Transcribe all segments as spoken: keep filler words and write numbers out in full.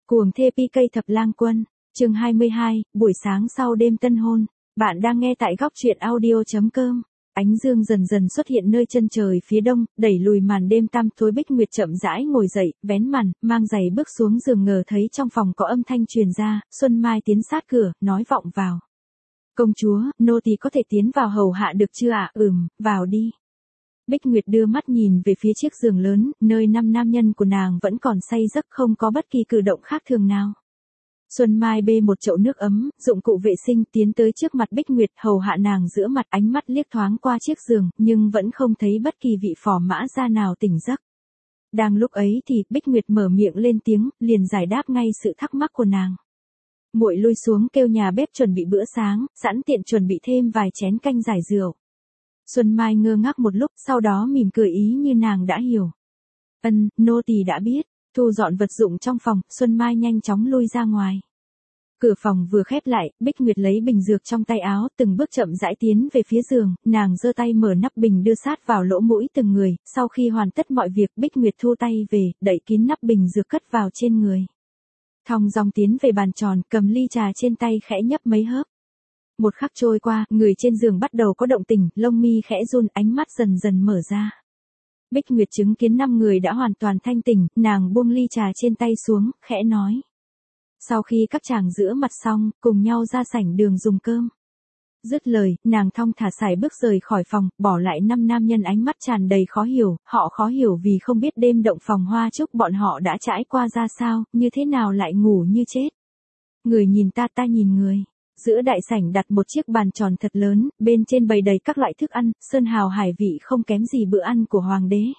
Cuồng thê pi cây thập lang quân, chương hai mươi hai, buổi sáng sau đêm tân hôn. Bạn đang nghe tại góc truyện audio.com. Ánh dương dần dần xuất hiện nơi chân trời phía đông, đẩy lùi màn đêm tăm tối. Bích Nguyệt chậm rãi ngồi dậy, vén màn, mang giày bước xuống giường, ngờ thấy trong phòng có âm thanh truyền ra. Xuân Mai tiến sát cửa, nói vọng vào. Công chúa, nô tỳ có thể tiến vào hầu hạ được chưa ạ? Ừm, vào đi. Bích Nguyệt đưa mắt nhìn về phía chiếc giường lớn, nơi năm nam nhân của nàng vẫn còn say giấc, không có bất kỳ cử động khác thường nào. Xuân Mai bê một chậu nước ấm, dụng cụ vệ sinh, tiến tới trước mặt Bích Nguyệt, hầu hạ nàng giữa mặt, ánh mắt liếc thoáng qua chiếc giường, nhưng vẫn không thấy bất kỳ vị phò mã gia nào tỉnh giấc. Đang lúc ấy thì Bích Nguyệt mở miệng lên tiếng, liền giải đáp ngay sự thắc mắc của nàng. Muội lui xuống kêu nhà bếp chuẩn bị bữa sáng, sẵn tiện chuẩn bị thêm vài chén canh giải rượu. Xuân Mai ngơ ngác một lúc, sau đó mỉm cười ý như nàng đã hiểu. Ân, nô tỳ đã biết. Thu dọn vật dụng trong phòng, Xuân Mai nhanh chóng lui ra ngoài. Cửa phòng vừa khép lại, Bích Nguyệt lấy bình dược trong tay áo, từng bước chậm rãi tiến về phía giường, nàng giơ tay mở nắp bình đưa sát vào lỗ mũi từng người, sau khi hoàn tất mọi việc, Bích Nguyệt thu tay về, đậy kín nắp bình dược cất vào trên người. Thong dong tiến về bàn tròn, cầm ly trà trên tay khẽ nhấp mấy hớp. Một khắc trôi qua, người trên giường bắt đầu có động tĩnh, lông mi khẽ run, ánh mắt dần dần mở ra. Bích Nguyệt chứng kiến năm người đã hoàn toàn thanh tỉnh, nàng buông ly trà trên tay xuống, khẽ nói. Sau khi các chàng rửa mặt xong, cùng nhau ra sảnh đường dùng cơm. Dứt lời, nàng thong thả sải bước rời khỏi phòng, bỏ lại năm nam nhân ánh mắt tràn đầy khó hiểu, họ khó hiểu vì không biết đêm động phòng hoa chúc bọn họ đã trải qua ra sao, như thế nào lại ngủ như chết. Người nhìn ta, ta nhìn người. Giữa đại sảnh đặt một chiếc bàn tròn thật lớn, bên trên bày đầy các loại thức ăn, sơn hào hải vị không kém gì bữa ăn của hoàng đế.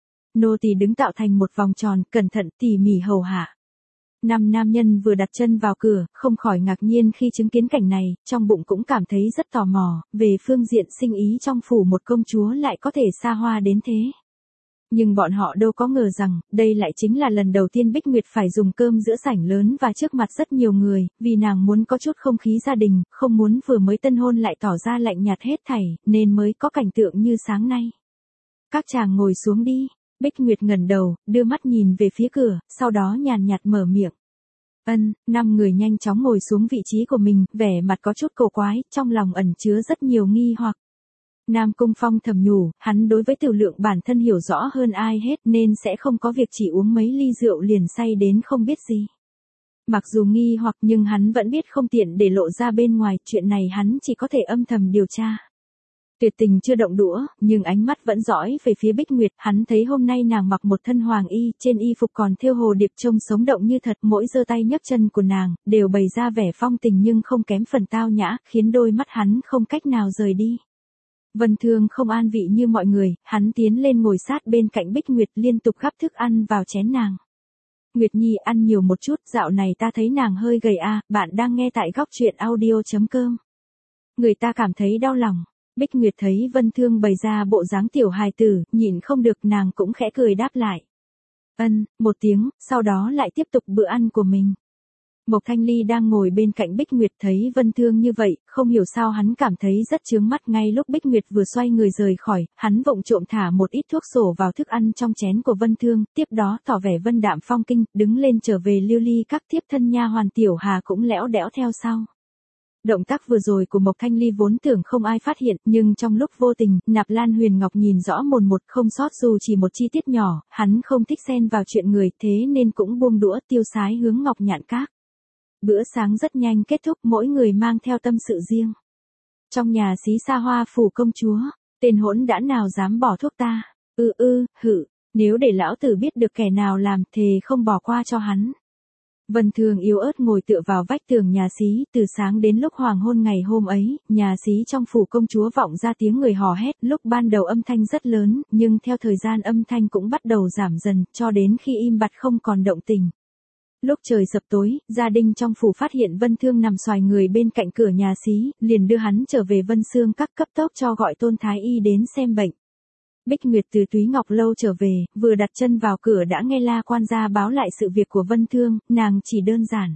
Nô tỳ đứng tạo thành một vòng tròn, cẩn thận tỉ mỉ hầu hạ. Năm nam nhân vừa đặt chân vào cửa, không khỏi ngạc nhiên khi chứng kiến cảnh này, trong bụng cũng cảm thấy rất tò mò, về phương diện sinh ý trong phủ một công chúa lại có thể xa hoa đến thế. Nhưng bọn họ đâu có ngờ rằng, đây lại chính là lần đầu tiên Bích Nguyệt phải dùng cơm giữa sảnh lớn và trước mặt rất nhiều người, vì nàng muốn có chút không khí gia đình, không muốn vừa mới tân hôn lại tỏ ra lạnh nhạt hết thảy, nên mới có cảnh tượng như sáng nay. Các chàng ngồi xuống đi. Bích Nguyệt ngẩng đầu, đưa mắt nhìn về phía cửa, sau đó nhàn nhạt mở miệng. Ân, năm người nhanh chóng ngồi xuống vị trí của mình, vẻ mặt có chút cổ quái, trong lòng ẩn chứa rất nhiều nghi hoặc. Nam Cung Phong thầm nhủ, hắn đối với tiểu lượng bản thân hiểu rõ hơn ai hết nên sẽ không có việc chỉ uống mấy ly rượu liền say đến không biết gì. Mặc dù nghi hoặc nhưng hắn vẫn biết không tiện để lộ ra bên ngoài, chuyện này hắn chỉ có thể âm thầm điều tra. Tuyệt Tình chưa động đũa, nhưng ánh mắt vẫn dõi về phía Bích Nguyệt, hắn thấy hôm nay nàng mặc một thân hoàng y, trên y phục còn thêu hồ điệp trông sống động như thật, mỗi giơ tay nhấc chân của nàng, đều bày ra vẻ phong tình nhưng không kém phần tao nhã, khiến đôi mắt hắn không cách nào rời đi. Vân Thương không an vị như mọi người, hắn tiến lên ngồi sát bên cạnh Bích Nguyệt, liên tục gắp thức ăn vào chén nàng. Nguyệt Nhi ăn nhiều một chút, dạo này ta thấy nàng hơi gầy a, à, bạn đang nghe tại góc truyện audio.com. Người ta cảm thấy đau lòng. Bích Nguyệt thấy Vân Thương bày ra bộ dáng tiểu hài tử, nhịn không được, nàng cũng khẽ cười đáp lại. Ân, một tiếng, sau đó lại tiếp tục bữa ăn của mình. Mộc Thanh Ly đang ngồi bên cạnh Bích Nguyệt thấy Vân Thương như vậy, không hiểu sao hắn cảm thấy rất chướng mắt. Ngay lúc Bích Nguyệt vừa xoay người rời khỏi, hắn vụng trộm thả một ít thuốc sổ vào thức ăn trong chén của Vân Thương, tiếp đó tỏ vẻ vân đạm phong kinh, đứng lên trở về lưu ly các thiếp thân nha hoàn Tiểu Hà cũng lẽo đẽo theo sau. Động tác vừa rồi của Mộc Thanh Ly vốn tưởng không ai phát hiện, nhưng trong lúc vô tình, Nạp Lan Huyền Ngọc nhìn rõ mồn một, không sót dù chỉ một chi tiết nhỏ, hắn không thích xen vào chuyện người, thế nên cũng buông đũa tiêu sái hướng Ngọc Nhạn Các. Bữa sáng rất nhanh kết thúc, mỗi người mang theo tâm sự riêng. Trong nhà xí xa hoa phủ công chúa, tên hỗn đản nào dám bỏ thuốc ta? Ư ư, hự, nếu để lão tử biết được kẻ nào làm, thề không bỏ qua cho hắn. Vân Thường yếu ớt ngồi tựa vào vách tường nhà xí, từ sáng đến lúc hoàng hôn ngày hôm ấy, nhà xí trong phủ công chúa vọng ra tiếng người hò hét, lúc ban đầu âm thanh rất lớn, nhưng theo thời gian âm thanh cũng bắt đầu giảm dần, cho đến khi im bặt không còn động tĩnh. Lúc trời sập tối, gia đình trong phủ phát hiện Vân Thương nằm xoài người bên cạnh cửa nhà xí, liền đưa hắn trở về Vân Xương các, cấp tốc cho gọi Tôn Thái Y đến xem bệnh. Bích Nguyệt từ Túy Ngọc Lâu trở về, vừa đặt chân vào cửa đã nghe La quan gia báo lại sự việc của Vân Thương, nàng chỉ đơn giản.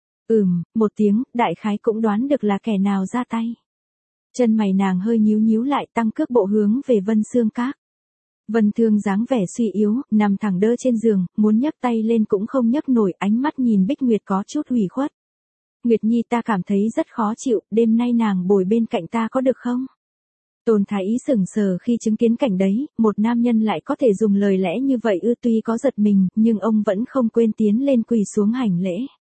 Ừm, một tiếng, đại khái cũng đoán được là kẻ nào ra tay. Chân mày nàng hơi nhíu nhíu lại, tăng cước bộ hướng về Vân Xương các. Vân Thương dáng vẻ suy yếu, nằm thẳng đơ trên giường, muốn nhấc tay lên cũng không nhấc nổi, ánh mắt nhìn Bích Nguyệt có chút ủy khuất. Nguyệt Nhi, ta cảm thấy rất khó chịu, đêm nay nàng bồi bên cạnh ta có được không? Tôn Thái Y sững sờ khi chứng kiến cảnh đấy, một nam nhân lại có thể dùng lời lẽ như vậy ư, tuy có giật mình, nhưng ông vẫn không quên tiến lên quỳ xuống hành lễ.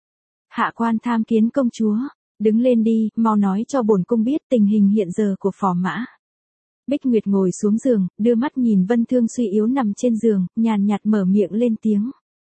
Hạ quan tham kiến công chúa, đứng lên đi, mau nói cho bổn cung biết tình hình hiện giờ của phò mã. Bích Nguyệt ngồi xuống giường, đưa mắt nhìn Vân Thương suy yếu nằm trên giường, nhàn nhạt mở miệng lên tiếng.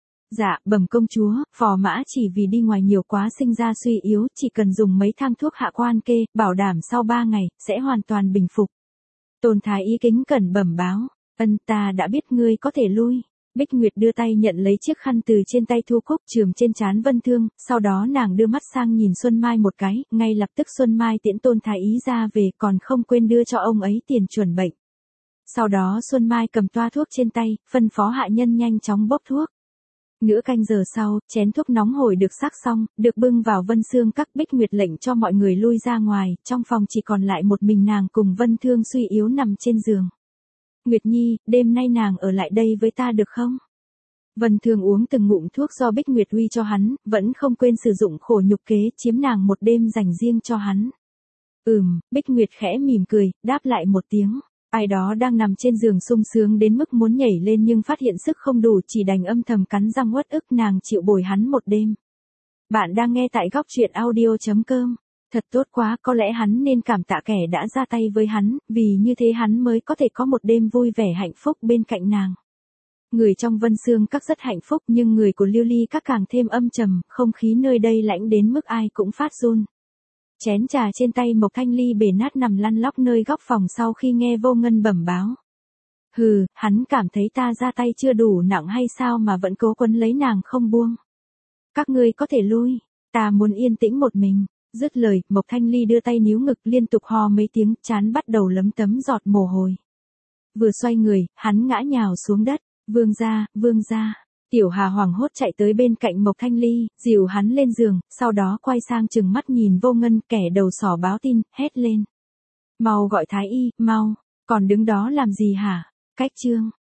Dạ, bẩm công chúa, phò mã chỉ vì đi ngoài nhiều quá sinh ra suy yếu, chỉ cần dùng mấy thang thuốc hạ quan kê, bảo đảm sau ba ngày, sẽ hoàn toàn bình phục. Tôn Thái Y kính cẩn bẩm báo, ân ta đã biết ngươi có thể lui. Bích Nguyệt đưa tay nhận lấy chiếc khăn từ trên tay Thu Cúc chườm trên trán Vân Thương, sau đó nàng đưa mắt sang nhìn Xuân Mai một cái, ngay lập tức Xuân Mai tiễn Tôn Thái Y ra về, còn không quên đưa cho ông ấy tiền chuẩn bệnh. Sau đó Xuân Mai cầm toa thuốc trên tay, phân phó hạ nhân nhanh chóng bốc thuốc. Nửa canh giờ sau, chén thuốc nóng hổi được sắc xong, được bưng vào Vân Xương Các. Bích Nguyệt lệnh cho mọi người lui ra ngoài, trong phòng chỉ còn lại một mình nàng cùng Vân Thương suy yếu nằm trên giường. Nguyệt Nhi, đêm nay nàng ở lại đây với ta được không? Vân Thương uống từng ngụm thuốc do Bích Nguyệt uy cho hắn, vẫn không quên sử dụng khổ nhục kế chiếm nàng một đêm dành riêng cho hắn. Ừm, Bích Nguyệt khẽ mỉm cười, đáp lại một tiếng. Ai đó đang nằm trên giường sung sướng đến mức muốn nhảy lên nhưng phát hiện sức không đủ, chỉ đành âm thầm cắn răng uất ức, nàng chịu bồi hắn một đêm. Bạn đang nghe tại góc truyện audio chấm com. Thật tốt quá, có lẽ hắn nên cảm tạ kẻ đã ra tay với hắn, vì như thế hắn mới có thể có một đêm vui vẻ hạnh phúc bên cạnh nàng. Người trong Vân Xương Các rất hạnh phúc, nhưng người của Lưu Ly Các càng thêm âm trầm, không khí nơi đây lạnh đến mức ai cũng phát run. Chén trà trên tay Mộc Thanh Ly bể nát nằm lăn lóc nơi góc phòng sau khi nghe Vô Ngân bẩm báo. Hừ, hắn cảm thấy ta ra tay chưa đủ nặng hay sao mà vẫn cố quấn lấy nàng không buông. Các ngươi có thể lui, ta muốn yên tĩnh một mình. Dứt lời, Mộc Thanh Ly đưa tay níu ngực liên tục ho mấy tiếng, trán bắt đầu lấm tấm giọt mồ hôi. Vừa xoay người, hắn ngã nhào xuống đất. Vương gia, vương gia. Tiểu Hà hoảng hốt chạy tới bên cạnh Mộc Thanh Ly, dìu hắn lên giường, sau đó quay sang trừng mắt nhìn Vô Ngân, kẻ đầu sỏ báo tin, hét lên. Mau gọi Thái Y, mau, còn đứng đó làm gì hả? Cách chương.